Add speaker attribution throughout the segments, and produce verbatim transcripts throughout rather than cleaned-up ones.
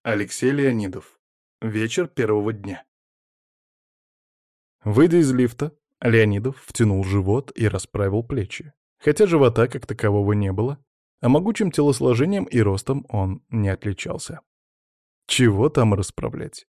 Speaker 1: Алексей Леонидов. Вечер первого дня. Выйдя из лифта, Леонидов втянул живот и расправил плечи. Хотя живота как такового не было, а могучим телосложением и ростом он не отличался. Чего там расправлять?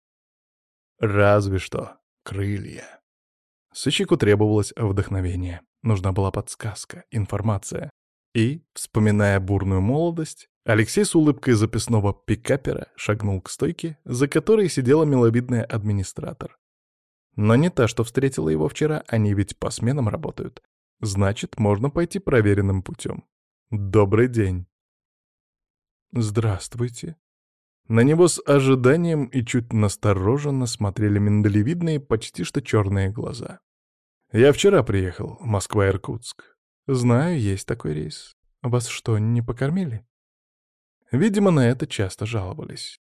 Speaker 1: Разве что крылья. Сыщику требовалось вдохновение. Нужна была подсказка, информация. И, вспоминая бурную молодость, Алексей с улыбкой записного пикапера шагнул к стойке, за которой сидела миловидная администратор. Но не та, что встретила его вчера, они ведь по сменам работают. Значит, можно пойти проверенным путем. Добрый день. Здравствуйте. На него с ожиданием и чуть настороженно смотрели миндалевидные, почти что черные глаза. Я вчера приехал, Москва-Иркутск. Знаю, есть такой рейс. Вас что, не покормили? Видимо, на это часто жаловались.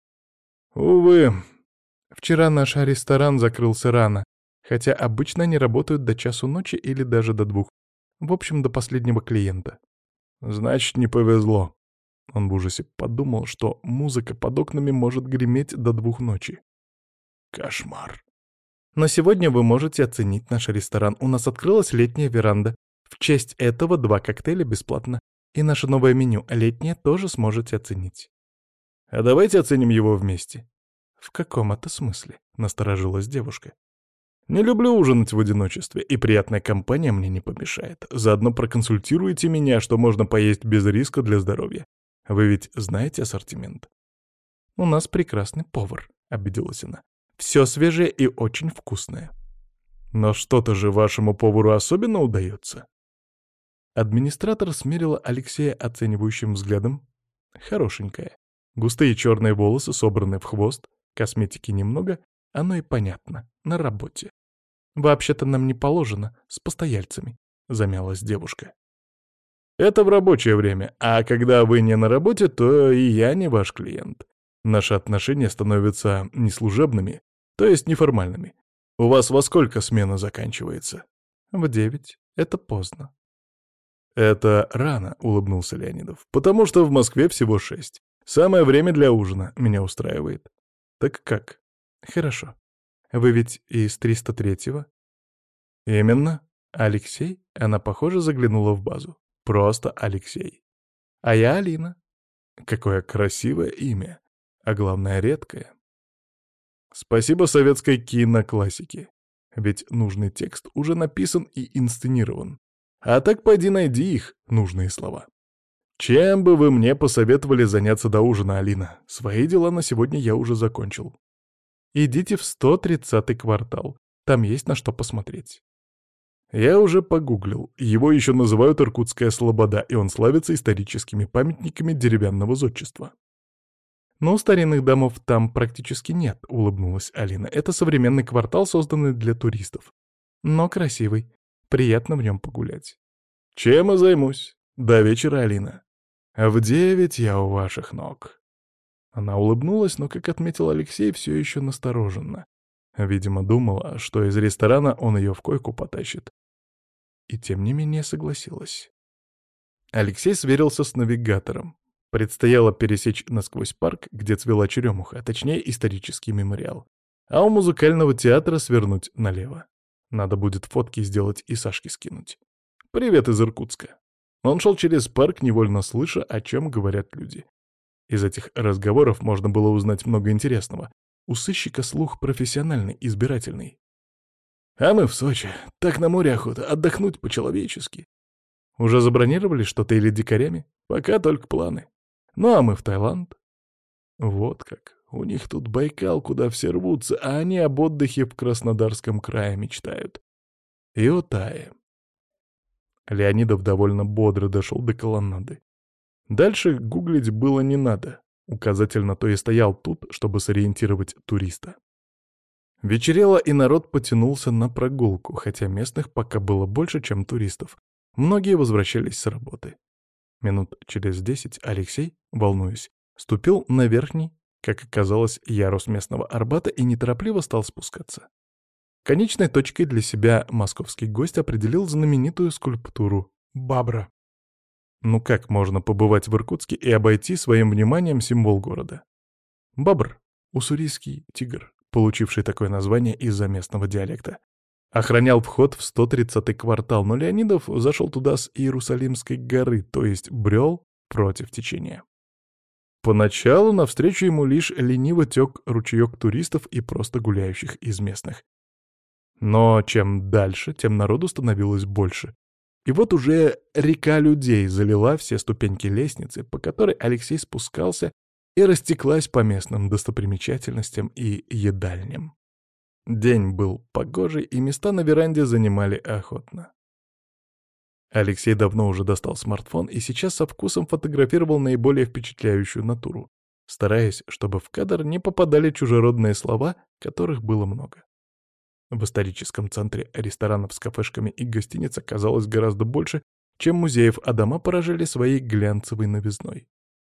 Speaker 1: Увы, вчера наш ресторан закрылся рано, хотя обычно они работают до часу ночи или даже до двух. В общем, до последнего клиента. Значит, не повезло. Он в ужасе подумал, что музыка под окнами может греметь до двух ночи. Кошмар. Но сегодня вы можете оценить наш ресторан. У нас открылась летняя веранда. В честь этого два коктейля бесплатно. И наше новое меню летнее тоже сможете оценить. А давайте оценим его вместе. В каком это смысле? Насторожилась девушка. Не люблю ужинать в одиночестве, и приятная компания мне не помешает. Заодно проконсультируйте меня, что можно поесть без риска для здоровья. Вы ведь знаете ассортимент? У нас прекрасный повар, обиделась она. Все свежее и очень вкусное. Но что-то же вашему повару особенно удается. Администратор смерила Алексея оценивающим взглядом. Хорошенькая. Густые черные волосы собраны в хвост, косметики немного, оно и понятно, на работе. «Вообще-то нам не положено, с постояльцами», — замялась девушка. «Это в рабочее время, а когда вы не на работе, то и я не ваш клиент. Наши отношения становятся неслужебными, то есть неформальными. У вас во сколько смена заканчивается?» «В девять. Это поздно». «Это рано», — улыбнулся Леонидов, «потому что в Москве всего шесть. Самое время для ужина меня устраивает». «Так как?» «Хорошо. Вы ведь из триста третьего?» «Именно. Алексей?» Она, похоже, заглянула в базу. «Просто Алексей. А я Алина». Какое красивое имя, а главное, редкое. Спасибо советской киноклассике. Ведь нужный текст уже написан и инсценирован. А так пойди найди их, нужные слова. Чем бы вы мне посоветовали заняться до ужина, Алина? Свои дела на сегодня я уже закончил. Идите в сто тридцатый квартал. Там есть на что посмотреть. Я уже погуглил. Его еще называют Иркутская Слобода, и он славится историческими памятниками деревянного зодчества. «Ну, старинных домов там практически нет», — улыбнулась Алина. «Это современный квартал, созданный для туристов. Но красивый. Приятно в нем погулять». «Чем и займусь. До вечера, Алина. В девять я у ваших ног». Она улыбнулась, но, как отметил Алексей, все еще настороженно. Видимо, думала, что из ресторана он ее в койку потащит. И тем не менее согласилась. Алексей сверился с навигатором. Предстояло пересечь насквозь парк, где цвела черемуха, а точнее исторический мемориал. А у музыкального театра свернуть налево. Надо будет фотки сделать и Сашке скинуть. «Привет из Иркутска». Он шел через парк, невольно слыша, о чем говорят люди. Из этих разговоров можно было узнать много интересного. У сыщика слух профессиональный, избирательный. «А мы в Сочи. Так на море охота. Отдохнуть по-человечески». «Уже забронировали что-то или дикарями? Пока только планы. Ну а мы в Таиланд». Вот как. У них тут Байкал, куда все рвутся, а они об отдыхе в Краснодарском крае мечтают. И о Тае. Леонидов довольно бодро дошел до колоннады. Дальше гуглить было не надо. Указатель на то и стоял тут, чтобы сориентировать туриста. Вечерело, и народ потянулся на прогулку, хотя местных пока было больше, чем туристов. Многие возвращались с работы. Минут через десять Алексей, волнуясь, ступил на верхний, как оказалось, ярус местного Арбата и неторопливо стал спускаться. Конечной точкой для себя московский гость определил знаменитую скульптуру «Бабра». Ну как можно побывать в Иркутске и обойти своим вниманием символ города? Бобр — уссурийский тигр, получивший такое название из-за местного диалекта. Охранял вход в сто тридцатый квартал, но Леонидов зашел туда с Иерусалимской горы, то есть брел против течения. Поначалу навстречу ему лишь лениво тек ручеек туристов и просто гуляющих из местных. Но чем дальше, тем народу становилось больше. И вот уже река людей залила все ступеньки лестницы, по которой Алексей спускался, и растеклась по местным достопримечательностям и едальням. День был погожий, и места на веранде занимали охотно. Алексей давно уже достал смартфон и сейчас со вкусом фотографировал наиболее впечатляющую натуру, стараясь, чтобы в кадр не попадали чужеродные слова, которых было много. В историческом центре ресторанов с кафешками и гостиниц оказалось гораздо больше, чем музеев, а дома поражали своей глянцевой новизной.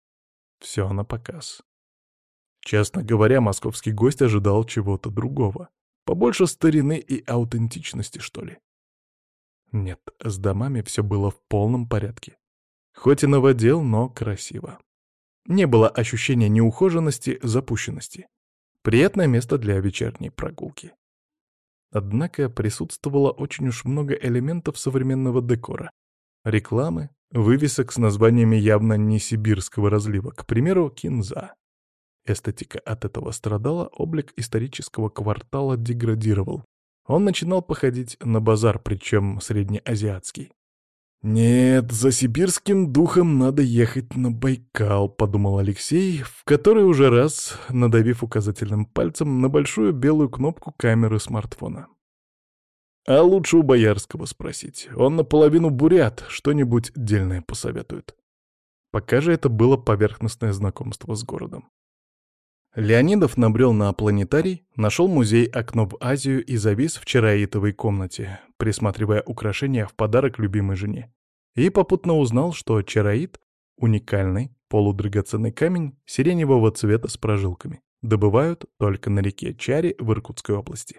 Speaker 1: Все на показ. Честно говоря, московский гость ожидал чего-то другого. Побольше старины и аутентичности, что ли. Нет, с домами все было в полном порядке. Хоть и новодел, но красиво. Не было ощущения неухоженности, запущенности. Приятное место для вечерней прогулки. Однако присутствовало очень уж много элементов современного декора. Рекламы, вывесок с названиями явно не сибирского разлива, к примеру, кинза. Эстетика от этого страдала, облик исторического квартала деградировал. Он начинал походить на базар, причем среднеазиатский. «Нет, за сибирским духом надо ехать на Байкал», — подумал Алексей, в который уже раз, надавив указательным пальцем на большую белую кнопку камеры смартфона. А лучше у Боярского спросить. Он наполовину бурят, что-нибудь дельное посоветует. Пока же это было поверхностное знакомство с городом. Леонидов набрел на планетарий, нашел музей «Окно в Азию» и завис в чароитовой комнате, присматривая украшения в подарок любимой жене. И попутно узнал, что чароит — уникальный полудрагоценный камень сиреневого цвета с прожилками. Добывают только на реке Чаре в Иркутской области.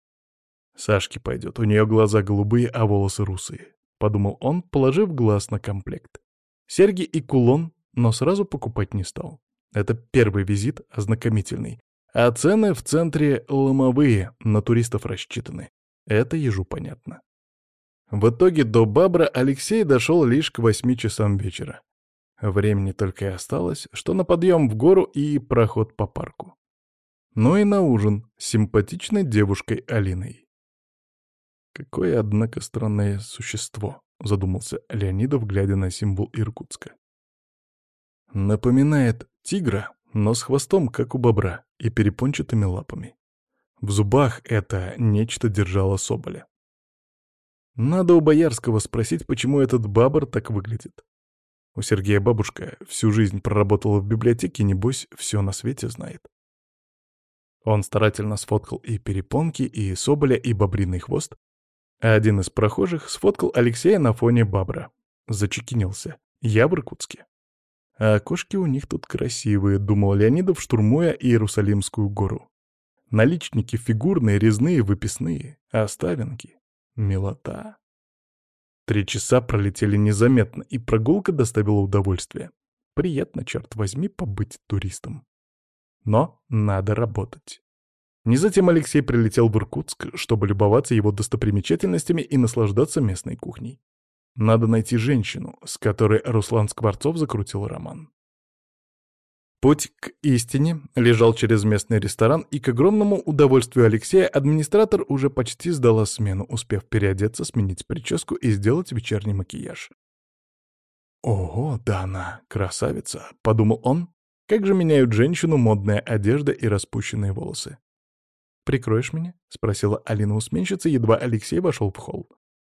Speaker 1: «Сашке пойдет, у нее глаза голубые, а волосы русые», — подумал он, положив глаз на комплект. Серьги и кулон, но сразу покупать не стал. Это первый визит, ознакомительный. А цены в центре ломовые, на туристов рассчитаны. Это ежу понятно. В итоге до Бабра Алексей дошел лишь к восьми часам вечера. Времени только и осталось, что на подъем в гору и проход по парку. Ну и на ужин с симпатичной девушкой Алиной. «Какое, однако, странное существо», — задумался Леонидов, глядя на символ Иркутска. Напоминает тигра, но с хвостом, как у бобра, и перепончатыми лапами. В зубах это нечто держало соболя. Надо у Боярского спросить, почему этот бобр так выглядит. У Сергея бабушка всю жизнь проработала в библиотеке, небось, все на свете знает. Он старательно сфоткал и перепонки, и соболя, и бобриный хвост, а один из прохожих сфоткал Алексея на фоне бобра. Зачекинился. Я в Иркутске. А окошки у них тут красивые, думал Леонидов, штурмуя Иерусалимскую гору. Наличники фигурные, резные, выписные, а ставинки — милота. Три часа пролетели незаметно, и прогулка доставила удовольствие. Приятно, черт возьми, побыть туристом. Но надо работать. Не затем Алексей прилетел в Иркутск, чтобы любоваться его достопримечательностями и наслаждаться местной кухней. Надо найти женщину, с которой Руслан Скворцов закрутил роман. Путь к истине лежал через местный ресторан, и к огромному удовольствию Алексея администратор уже почти сдала смену, успев переодеться, сменить прическу и сделать вечерний макияж. «Ого, да она красавица», — подумал он, как же меняют женщину модная одежда и распущенные волосы. «Прикроешь меня?» — спросила Алина у сменщицы, едва Алексей вошел в холл.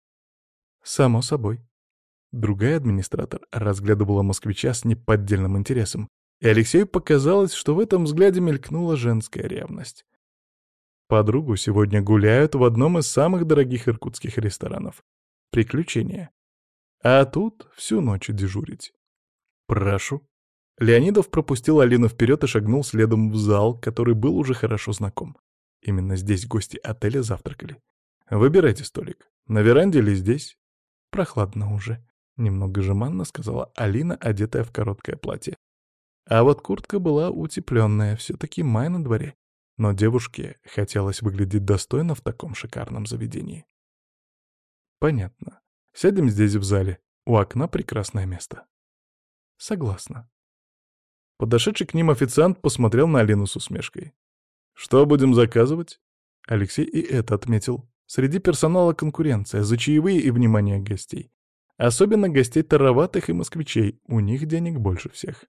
Speaker 1: «Само собой». Другая администратор разглядывала москвича с неподдельным интересом, и Алексею показалось, что в этом взгляде мелькнула женская ревность. Подругу сегодня гуляют в одном из самых дорогих иркутских ресторанов. Приключения. А тут всю ночь дежурить. «Прошу». Леонидов пропустил Алину вперед и шагнул следом в зал, который был уже хорошо знаком. Именно здесь гости отеля завтракали. «Выбирайте столик. На веранде или здесь?» «Прохладно уже», — немного жеманно сказала Алина, одетая в короткое платье. А вот куртка была утепленная, все-таки май на дворе. Но девушке хотелось выглядеть достойно в таком шикарном заведении. Понятно. Сядем здесь в зале. У окна прекрасное место. Согласна. Подошедший к ним официант посмотрел на Алину с усмешкой. «Что будем заказывать?» Алексей и это отметил. Среди персонала конкуренция за чаевые и внимание гостей. Особенно гостей тароватых и москвичей, у них денег больше всех.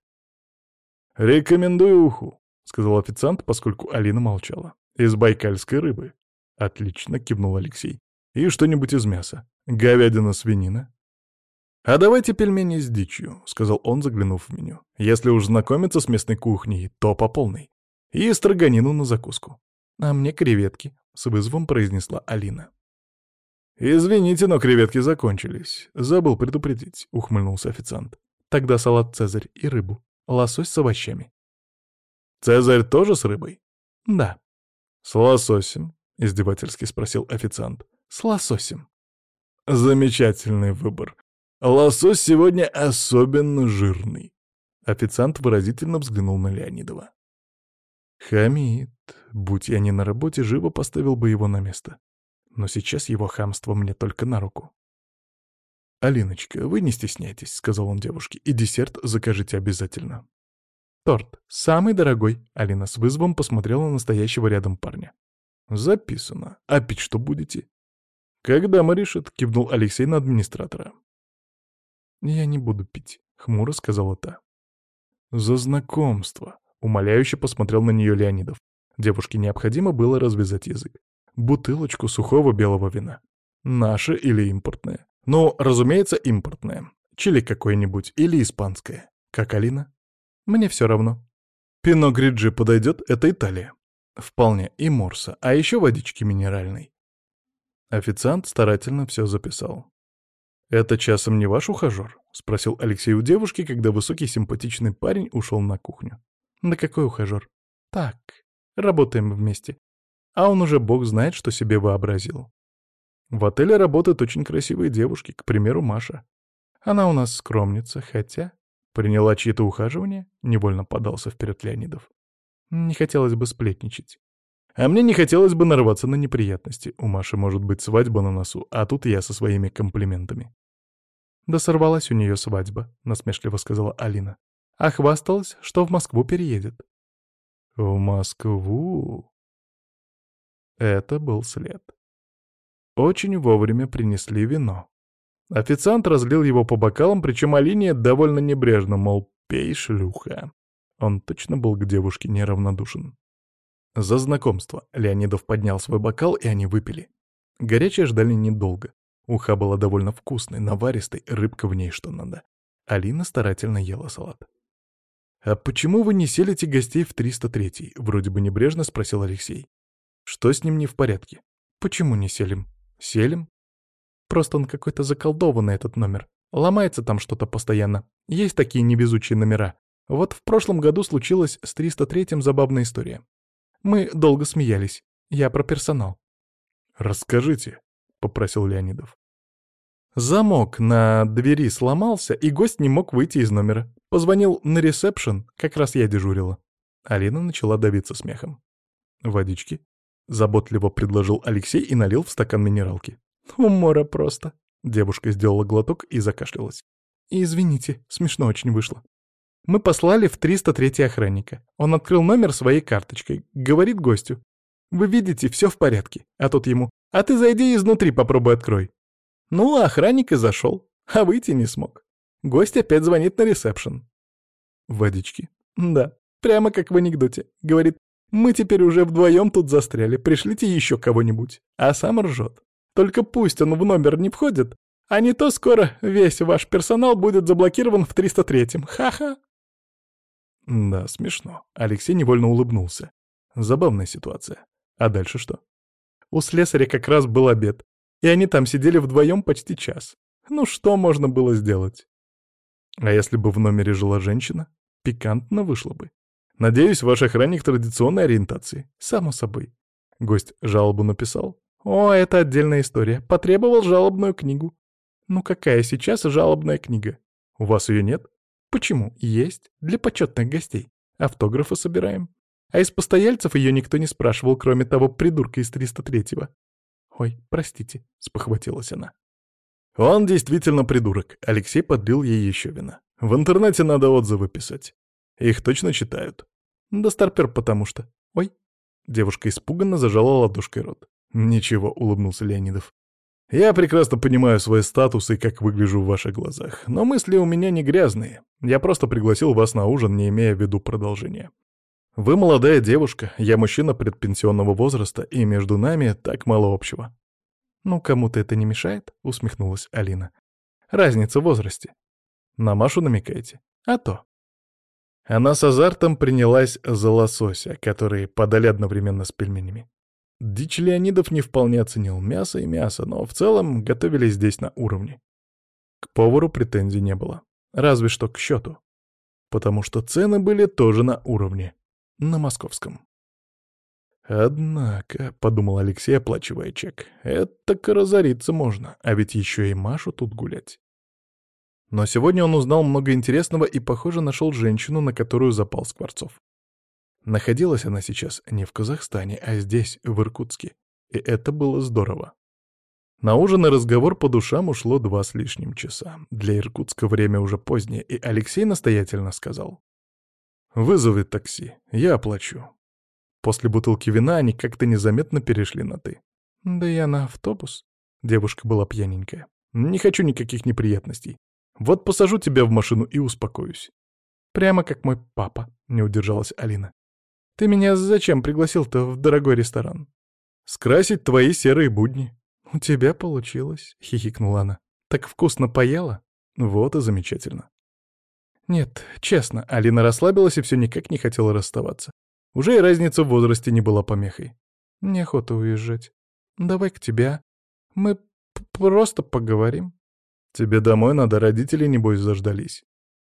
Speaker 1: «Рекомендую уху», — сказал официант, поскольку Алина молчала. «Из байкальской рыбы». «Отлично», — кивнул Алексей. «И что-нибудь из мяса. Говядина, свинина». «А давайте пельмени с дичью», — сказал он, заглянув в меню. «Если уж знакомиться с местной кухней, то по полной. И строганину на закуску». «А мне креветки», — с вызовом произнесла Алина. «Извините, но креветки закончились. Забыл предупредить», — ухмыльнулся официант. «Тогда салат «Цезарь» и рыбу. Лосось с овощами». «Цезарь тоже с рыбой?» «Да». «С лососем?» — издевательски спросил официант. «С лососем». «Замечательный выбор. Лосось сегодня особенно жирный». Официант выразительно взглянул на Леонидова. «Хамит. Будь я не на работе, живо поставил бы его на место. Но сейчас его хамство мне только на руку». «Алиночка, вы не стесняйтесь», — сказал он девушке, — «и десерт закажите обязательно». «Торт. Самый дорогой», — Алина с вызовом посмотрела на настоящего рядом парня. «Записано. А пить что будете?» «Когда решит?» — кивнул Алексей на администратора. «Я не буду пить», — хмуро сказала та. «За знакомство», — умоляюще посмотрел на нее Леонидов. Девушке необходимо было развязать язык. «Бутылочку сухого белого вина. Наше или импортное?» «Ну, разумеется, импортное. Чили какое-нибудь или испанское. Как Алина?» «Мне все равно». «Пино Гриджи подойдет? Это Италия». «Вполне. И морса. А еще водички минеральной». Официант старательно все записал. «Это часом не ваш ухажер?» — спросил Алексей у девушки, когда высокий симпатичный парень ушел на кухню. «Да какой ухажер?» «Так, работаем вместе. А он уже бог знает, что себе вообразил. В отеле работают очень красивые девушки, к примеру, Маша. Она у нас скромница, хотя...» «Приняла чьи-то ухаживания?» — невольно подался вперед Леонидов. «Не хотелось бы сплетничать. А мне не хотелось бы нарваться на неприятности. У Маши может быть свадьба на носу, а тут я со своими комплиментами». «Да сорвалась у нее свадьба», — насмешливо сказала Алина. «А хвасталась, что в Москву переедет». «В Москву?» Это был след. Очень вовремя принесли вино. Официант разлил его по бокалам, причем Алине довольно небрежно, мол, пей, шлюха. Он точно был к девушке неравнодушен. За знакомство Леонидов поднял свой бокал, и они выпили. Горячее ждали недолго. Уха была довольно вкусной, наваристой, рыбка в ней что надо. Алина старательно ела салат. «А почему вы не селите гостей в триста третий?» — вроде бы небрежно спросил Алексей. «Что с ним не в порядке?» «Почему не селим?» «Селим? Просто он какой-то заколдованный, этот номер. Ломается там что-то постоянно. Есть такие невезучие номера. Вот в прошлом году случилась с триста третьим забавная история. Мы долго смеялись. Я про персонал». «Расскажите», — попросил Леонидов. Замок на двери сломался, и гость не мог выйти из номера. Позвонил на ресепшн, как раз я дежурила. Алина начала давиться смехом. «Водички?» — заботливо предложил Алексей и налил в стакан минералки. «Умора просто». Девушка сделала глоток и закашлялась. «Извините, смешно очень вышло. Мы послали в триста третий охранника. Он открыл номер своей карточкой. Говорит гостю: «Вы видите, все в порядке». А тот ему: «А ты зайди изнутри, попробуй открой». Ну, а охранник и зашел, а выйти не смог. Гость опять звонит на ресепшн. «Водички?» «Да, прямо как в анекдоте. Говорит: мы теперь уже вдвоем тут застряли, пришлите еще кого-нибудь». А сам ржет. Только пусть он в номер не входит, а не то скоро весь ваш персонал будет заблокирован в триста третьем. Ха-ха. Да, смешно. Алексей невольно улыбнулся. Забавная ситуация. А дальше что? У слесаря как раз был обед, и они там сидели вдвоем почти час. Ну что можно было сделать? А если бы в номере жила женщина? Пикантно вышло бы. Надеюсь, ваш охранник традиционной ориентации. Само собой. Гость жалобу написал. О, это отдельная история. Потребовал жалобную книгу. Ну какая сейчас жалобная книга? У вас ее нет?
Speaker 2: Почему? Есть. Для почетных гостей. Автографы собираем. А из постояльцев ее никто не спрашивал, кроме того придурка из триста третьего. Ой, простите, спохватилась она.
Speaker 1: Он действительно придурок. Алексей подлил ей еще вина. В интернете надо отзывы писать. Их точно читают.
Speaker 2: Да старпер потому что. Ой.
Speaker 1: Девушка испуганно зажала ладошкой рот. Ничего, улыбнулся Леонидов. Я прекрасно понимаю свой статус и как выгляжу в ваших глазах, но мысли у меня не грязные. Я просто пригласил вас на ужин, не имея в виду продолжения. Вы молодая девушка, я мужчина предпенсионного возраста, и между нами так мало общего.
Speaker 2: Ну, кому-то это не мешает, усмехнулась Алина. Разница в возрасте.
Speaker 1: На Машу намекаете?
Speaker 2: А то.
Speaker 1: Она с азартом принялась за лосося, который подали одновременно с пельменями. Дичь Леонидов не вполне оценил мясо и мясо, но в целом готовили здесь на уровне. К повару претензий не было. Разве что к счету. Потому что цены были тоже на уровне. На московском. «Однако», — подумал Алексей, оплачивая чек, — «это-ка разориться можно, а ведь еще и Машу тут гулять». Но сегодня он узнал много интересного и, похоже, нашел женщину, на которую запал Скворцов. Находилась она сейчас не в Казахстане, а здесь, в Иркутске. И это было здорово. На ужин и разговор по душам ушло два с лишним часа. Для Иркутска время уже позднее, и Алексей настоятельно сказал: «Вызови такси, я оплачу». После бутылки вина они как-то незаметно перешли на «ты».
Speaker 2: «Да я на автобус».
Speaker 1: Девушка была пьяненькая. «Не хочу никаких неприятностей. Вот посажу тебя в машину и успокоюсь».
Speaker 2: «Прямо как мой папа», — не удержалась Алина. «Ты меня зачем пригласил-то в дорогой ресторан?»
Speaker 1: «Скрасить твои серые будни».
Speaker 2: «У тебя получилось», — хихикнула она. «Так вкусно поела?»
Speaker 1: «Вот и замечательно».
Speaker 2: Нет, честно, Алина расслабилась и все никак не хотела расставаться. Уже и разница в возрасте не была помехой. «Неохота уезжать. Давай к тебе. Мы просто поговорим».
Speaker 1: «Тебе домой надо, родители, небось, заждались».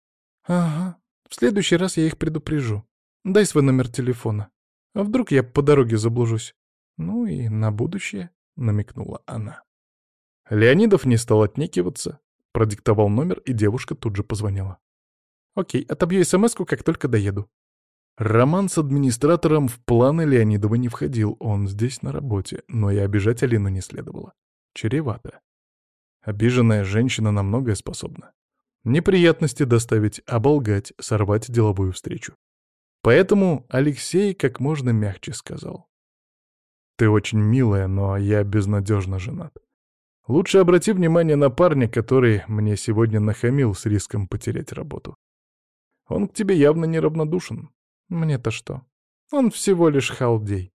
Speaker 2: «Ага. В следующий раз я их предупрежу. Дай свой номер телефона. А вдруг я по дороге заблужусь? Ну и на будущее», — намекнула она.
Speaker 1: Леонидов не стал отнекиваться, продиктовал номер, и девушка тут же позвонила.
Speaker 2: «Окей, отобью смс-ку, как только доеду».
Speaker 1: Роман с администратором в планы Леонидова не входил, он здесь на работе, но и обижать Алину не следовало. Чревато. Обиженная женщина на многое способна. Неприятности доставить, оболгать, сорвать деловую встречу. Поэтому Алексей как можно мягче сказал: «Ты очень милая, но я безнадежно женат. Лучше обрати внимание на парня, который мне сегодня нахамил с риском потерять работу. Он к тебе явно неравнодушен».
Speaker 2: «Мне-то что? Он всего лишь халдей».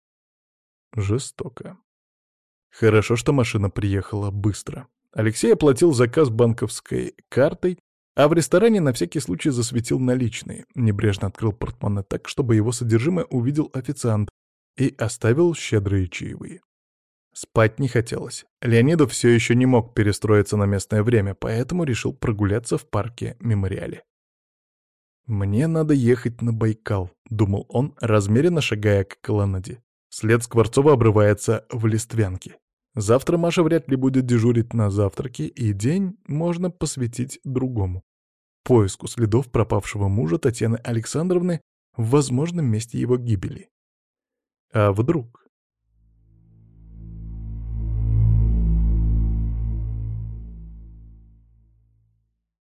Speaker 1: Жестоко. Хорошо, что машина приехала быстро. Алексей оплатил заказ банковской картой, а в ресторане на всякий случай засветил наличные, небрежно открыл портмоне так, чтобы его содержимое увидел официант, и оставил щедрые чаевые. Спать не хотелось. Леонидов все еще не мог перестроиться на местное время, поэтому решил прогуляться в парке Мемориале. «Мне надо ехать на Байкал», — думал он, размеренно шагая к колоннаде. След Скворцова обрывается в Листвянке. Завтра Маша вряд ли будет дежурить на завтраке, и день можно посвятить другому — поиску следов пропавшего мужа Татьяны Александровны в возможном месте его гибели. А вдруг?